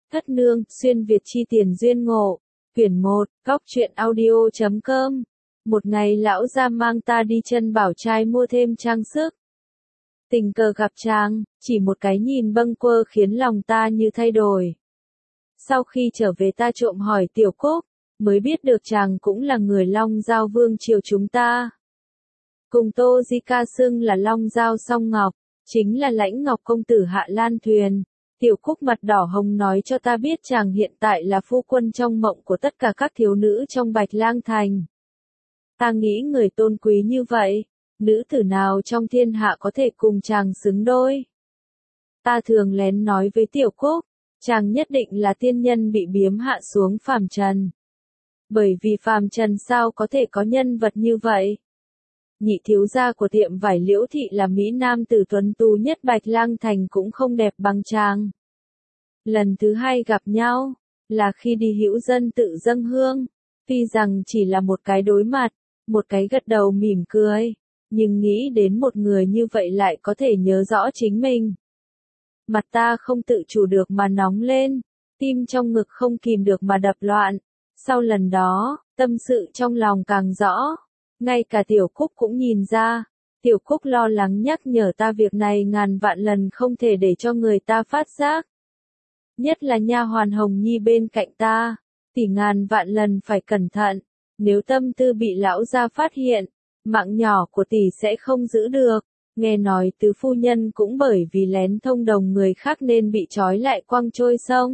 Thất nương, xuyên Việt chi tiền duyên ngộ. Quyển 1, góc truyện audio.com. Một ngày lão gia mang ta đi chân bảo trai mua thêm trang sức. Tình cờ gặp chàng, chỉ một cái nhìn bâng quơ khiến lòng ta như thay đổi. Sau khi trở về ta trộm hỏi Tiểu Cúc, mới biết được chàng cũng là người Long Giao vương triều chúng ta. Cùng Tô Di ca xưng là Long Giao Song Ngọc, chính là Lãnh Ngọc công tử Hạ Lan Thuyền. Tiểu Cúc mặt đỏ hồng nói cho ta biết chàng hiện tại là phu quân trong mộng của tất cả các thiếu nữ trong Bạch Lang Thành. Ta nghĩ người tôn quý như vậy, nữ tử nào trong thiên hạ có thể cùng chàng xứng đôi. Ta thường lén nói với Tiểu Cúc, chàng nhất định là tiên nhân bị biếm hạ xuống phàm trần. Bởi vì phàm trần sao có thể có nhân vật như vậy. Nhị thiếu gia của tiệm vải Liễu Thị là Mỹ Nam tử tuấn tú nhất Bạch Lang Thành cũng không đẹp bằng chàng. Lần thứ hai gặp nhau, là khi đi hữu dân tự dâng hương, tuy rằng chỉ là một cái đối mặt, một cái gật đầu mỉm cười, nhưng nghĩ đến một người như vậy lại có thể nhớ rõ chính mình. Mặt ta không tự chủ được mà nóng lên, tim trong ngực không kìm được mà đập loạn. Sau lần đó, tâm sự trong lòng càng rõ. Ngay cả Tiểu Cúc cũng nhìn ra, Tiểu Cúc lo lắng nhắc nhở ta việc này ngàn vạn lần không thể để cho người ta phát giác. Nhất là nha hoàn Hồng Nhi bên cạnh ta, tỷ ngàn vạn lần phải cẩn thận, nếu tâm tư bị lão gia phát hiện, mạng nhỏ của tỷ sẽ không giữ được. Nghe nói tứ phu nhân cũng bởi vì lén thông đồng người khác nên bị trói lại quăng trôi sông.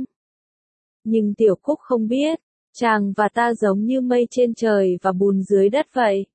Nhưng Tiểu Cúc không biết, chàng và ta giống như mây trên trời và bùn dưới đất vậy.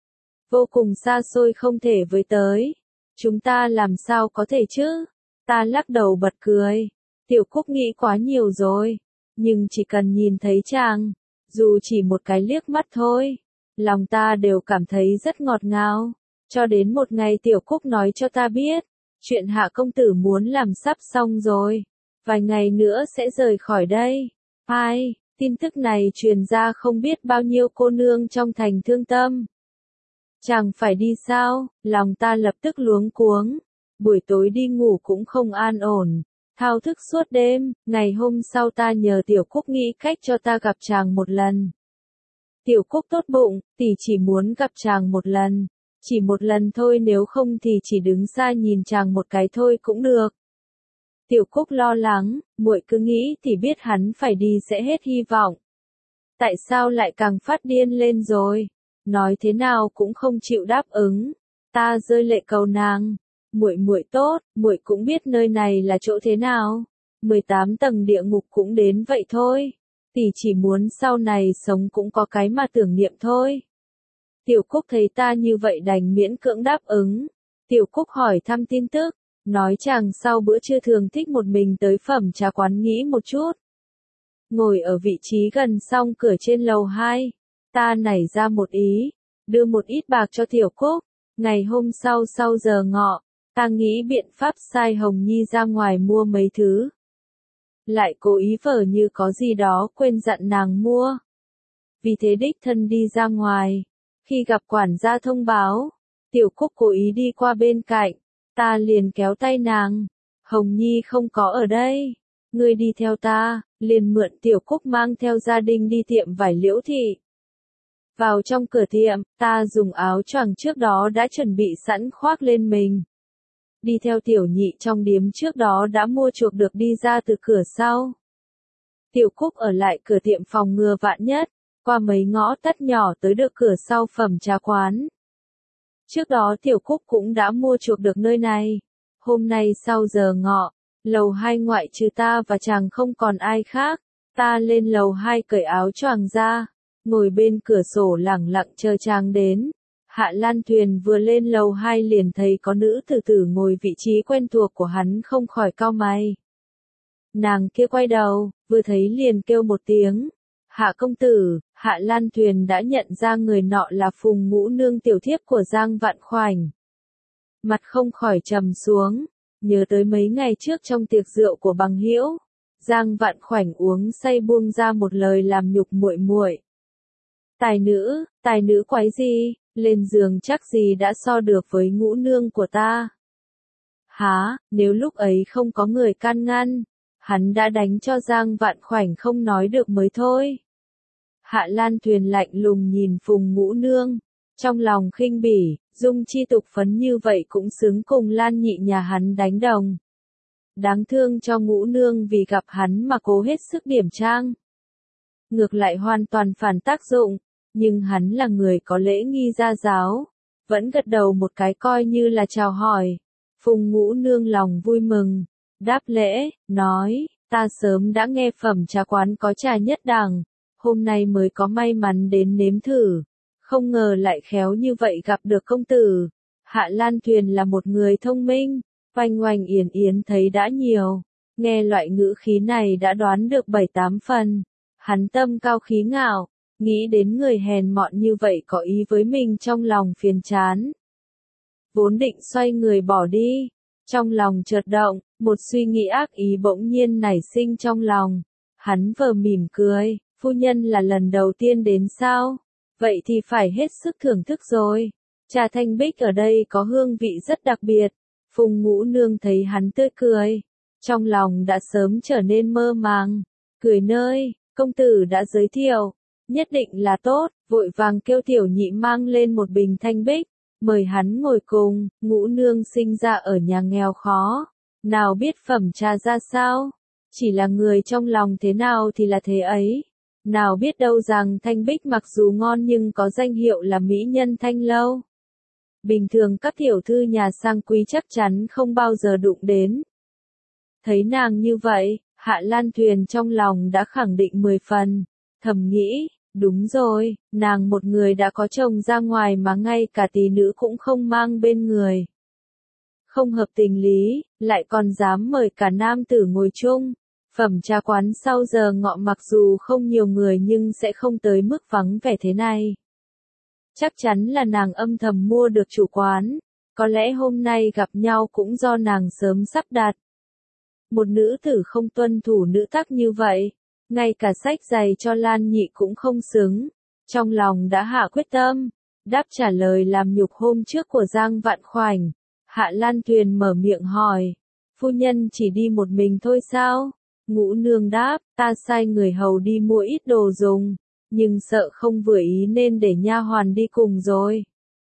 Vô cùng xa xôi không thể với tới. Chúng ta làm sao có thể chứ? Ta lắc đầu bật cười. Tiểu Cúc nghĩ quá nhiều rồi. Nhưng chỉ cần nhìn thấy chàng, dù chỉ một cái liếc mắt thôi, lòng ta đều cảm thấy rất ngọt ngào. Cho đến một ngày Tiểu Cúc nói cho ta biết, chuyện Hạ công tử muốn làm sắp xong rồi. Vài ngày nữa sẽ rời khỏi đây. Ai, tin tức này truyền ra không biết bao nhiêu cô nương trong thành thương tâm. Chàng phải đi sao? Lòng ta lập tức luống cuống. Buổi tối đi ngủ cũng không an ổn. Thao thức suốt đêm, ngày hôm sau ta nhờ Tiểu Cúc nghĩ cách cho ta gặp chàng một lần. Tiểu Cúc tốt bụng, tỷ chỉ muốn gặp chàng một lần. Chỉ một lần thôi, nếu không thì chỉ đứng xa nhìn chàng một cái thôi cũng được. Tiểu Cúc lo lắng, muội cứ nghĩ thì biết hắn phải đi sẽ hết hy vọng. Tại sao lại càng phát điên lên rồi? Nói thế nào cũng không chịu đáp ứng. Ta rơi lệ cầu nàng, muội tốt, muội cũng biết nơi này là chỗ thế nào. 18 tầng địa ngục cũng đến vậy thôi. Tỷ chỉ muốn sau này sống cũng có cái mà tưởng niệm thôi. Tiểu Cúc thấy ta như vậy đành miễn cưỡng đáp ứng. Tiểu Cúc hỏi thăm tin tức, nói chàng sau bữa trưa thường thích một mình tới phẩm trà quán nghỉ một chút. Ngồi ở vị trí gần song cửa trên lầu 2, ta nảy ra một ý, đưa một ít bạc cho Tiểu Cúc. Ngày hôm sau giờ ngọ, ta nghĩ biện pháp sai Hồng Nhi ra ngoài mua mấy thứ. Lại cố ý vờ như có gì đó quên dặn nàng mua. Vì thế đích thân đi ra ngoài. Khi gặp quản gia thông báo, Tiểu Cúc cố ý đi qua bên cạnh, ta liền kéo tay nàng. Hồng Nhi không có ở đây, ngươi đi theo ta, liền mượn Tiểu Cúc mang theo gia đình đi tiệm vải Liễu Thị. Vào trong cửa tiệm, ta dùng áo choàng trước đó đã chuẩn bị sẵn khoác lên mình. Đi theo Tiểu Nhị trong điếm trước đó đã mua chuộc được đi ra từ cửa sau. Tiểu Cúc ở lại cửa tiệm phòng ngừa vạn nhất, qua mấy ngõ tắt nhỏ tới được cửa sau phẩm trà quán. Trước đó Tiểu Cúc cũng đã mua chuộc được nơi này. Hôm nay sau giờ ngọ, lầu 2 ngoại trừ ta và chàng không còn ai khác. Ta lên lầu 2 cởi áo choàng ra, ngồi bên cửa sổ lẳng lặng chờ chàng đến. Hạ Lan Thuyền vừa lên lầu 2 liền thấy có nữ tử tử ngồi vị trí quen thuộc của hắn, không khỏi cau mày. Nàng kia quay đầu, vừa thấy liền kêu một tiếng. Hạ công tử. Hạ Lan Thuyền đã nhận ra người nọ là Phùng Ngũ Nương tiểu thiếp của Giang Vạn Khoảnh. Mặt không khỏi trầm xuống, nhớ tới mấy ngày trước trong tiệc rượu của bằng hữu, Giang Vạn Khoảnh uống say buông ra một lời làm nhục muội. Tài nữ quái gì, lên giường chắc gì đã so được với Ngũ Nương của ta. Hả, nếu lúc ấy không có người can ngăn, hắn đã đánh cho Giang Vạn Khoảnh không nói được mới thôi. Hạ Lan Thuyền lạnh lùng nhìn Phùng Ngũ Nương, trong lòng khinh bỉ, Dung Chi tục phấn như vậy cũng xứng cùng Lan Nhị nhà hắn đánh đồng. Đáng thương cho Ngũ Nương vì gặp hắn mà cố hết sức điểm trang. Ngược lại hoàn toàn phản tác dụng, nhưng hắn là người có lễ nghi gia giáo, vẫn gật đầu một cái coi như là chào hỏi. Phùng Ngũ Nương lòng vui mừng, đáp lễ, nói, ta sớm đã nghe phẩm trà quán có trà nhất đẳng, hôm nay mới có may mắn đến nếm thử, không ngờ lại khéo như vậy gặp được công tử. Hạ Lan Thuyền là một người thông minh, oanh oanh yến yến thấy đã nhiều, nghe loại ngữ khí này đã đoán được 7-8 phần. Hắn tâm cao khí ngạo, nghĩ đến người hèn mọn như vậy có ý với mình trong lòng phiền chán. Vốn định xoay người bỏ đi, trong lòng chợt động, một suy nghĩ ác ý bỗng nhiên nảy sinh trong lòng. Hắn vờ mỉm cười, phu nhân là lần đầu tiên đến sao? Vậy thì phải hết sức thưởng thức rồi. Trà thanh bích ở đây có hương vị rất đặc biệt. Phùng Ngũ Nương thấy hắn tươi cười, trong lòng đã sớm trở nên mơ màng. Cười nơi, công tử đã giới thiệu, nhất định là tốt, vội vàng kêu tiểu nhị mang lên một bình thanh bích, mời hắn ngồi cùng. Ngũ Nương sinh ra ở nhà nghèo khó, nào biết phẩm trà ra sao, chỉ là người trong lòng thế nào thì là thế ấy. Nào biết đâu rằng thanh bích mặc dù ngon nhưng có danh hiệu là mỹ nhân thanh lâu. Bình thường các tiểu thư nhà sang quý chắc chắn không bao giờ đụng đến. Thấy nàng như vậy, Hạ Lan Thuyền trong lòng đã khẳng định 10 phần, thầm nghĩ, đúng rồi, nàng một người đã có chồng ra ngoài mà ngay cả tí nữ cũng không mang bên người. Không hợp tình lý, lại còn dám mời cả nam tử ngồi chung. Phẩm trà quán sau giờ ngọ mặc dù không nhiều người nhưng sẽ không tới mức vắng vẻ thế này. Chắc chắn là nàng âm thầm mua được chủ quán, có lẽ hôm nay gặp nhau cũng do nàng sớm sắp đặt. Một nữ tử không tuân thủ nữ tắc như vậy, ngay cả sách giày cho Lan Nhị cũng không xứng. Trong lòng đã hạ quyết tâm, đáp trả lời làm nhục hôm trước của Giang Vạn Khoảnh. Hạ Lan Thuyền mở miệng hỏi, phu nhân chỉ đi một mình thôi sao? Ngũ Nương đáp, ta sai người hầu đi mua ít đồ dùng, nhưng sợ không vừa ý nên để nha hoàn đi cùng rồi.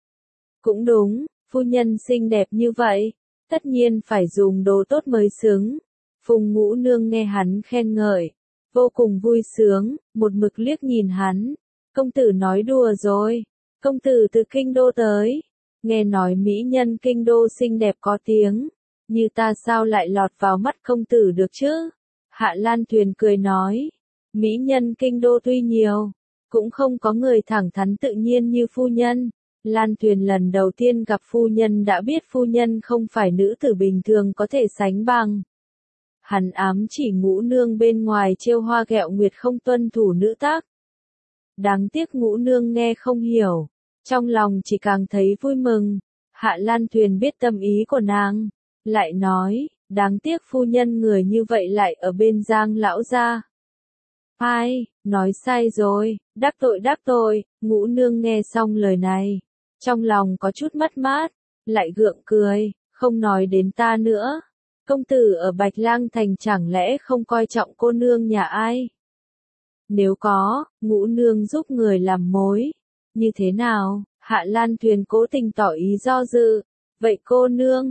Cũng đúng, phu nhân xinh đẹp như vậy, tất nhiên phải dùng đồ tốt mới xứng. Phùng Ngũ Nương nghe hắn khen ngợi, vô cùng vui sướng, một mực liếc nhìn hắn. Công tử nói đùa rồi, công tử từ kinh đô tới, nghe nói mỹ nhân kinh đô xinh đẹp có tiếng, như ta sao lại lọt vào mắt công tử được chứ? Hạ Lan Thuyền cười nói, mỹ nhân kinh đô tuy nhiều, cũng không có người thẳng thắn tự nhiên như phu nhân. Lan Thuyền lần đầu tiên gặp phu nhân đã biết phu nhân không phải nữ tử bình thường có thể sánh bằng. Hắn ám chỉ Ngũ Nương bên ngoài trêu hoa ghẹo nguyệt không tuân thủ nữ tắc. Đáng tiếc Ngũ Nương nghe không hiểu, trong lòng chỉ càng thấy vui mừng. Hạ Lan Thuyền biết tâm ý của nàng, lại nói, đáng tiếc phu nhân người như vậy lại ở bên Giang lão gia. Ai, nói sai rồi, đắc tội. Ngũ Nương nghe xong lời này, trong lòng có chút mất mát, lại gượng cười, không nói đến ta nữa. Công tử ở Bạch Lang Thành chẳng lẽ không coi trọng cô nương nhà ai? Nếu có, Ngũ Nương giúp người làm mối. Như thế nào? Hạ Lan Thuyền cố tình tỏ ý do dự. Vậy cô nương,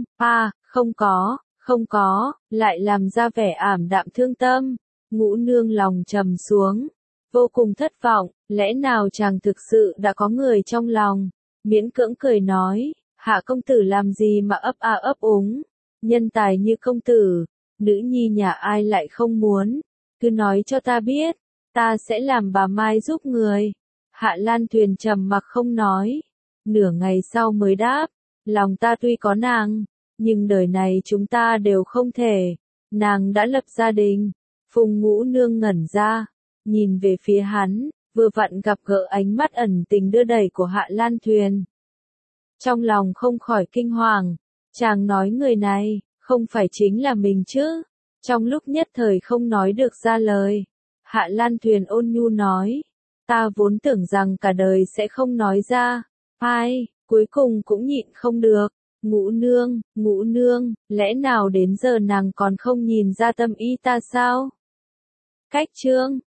không có, lại làm ra vẻ ảm đạm thương tâm. Ngũ Nương lòng trầm xuống, vô cùng thất vọng, lẽ nào chàng thực sự đã có người trong lòng? Miễn cưỡng cười nói, Hạ công tử làm gì mà ấp úng, nhân tài như công tử, nữ nhi nhà ai lại không muốn, cứ nói cho ta biết, ta sẽ làm bà Mai giúp người. Hạ Lan Thuyền trầm mặc không nói, nửa ngày sau mới đáp, lòng ta tuy có nàng, nhưng đời này chúng ta đều không thể, nàng đã lập gia đình. Phùng Ngũ Nương ngẩn ra, nhìn về phía hắn, vừa vặn gặp gỡ ánh mắt ẩn tình đưa đẩy của Hạ Lan Thuyền. Trong lòng không khỏi kinh hoàng, chàng nói người này, không phải chính là mình chứ? Trong lúc nhất thời không nói được ra lời, Hạ Lan Thuyền ôn nhu nói, ta vốn tưởng rằng cả đời sẽ không nói ra, ai, cuối cùng cũng nhịn không được, Ngũ nương, lẽ nào đến giờ nàng còn không nhìn ra tâm ý ta sao? Cách chương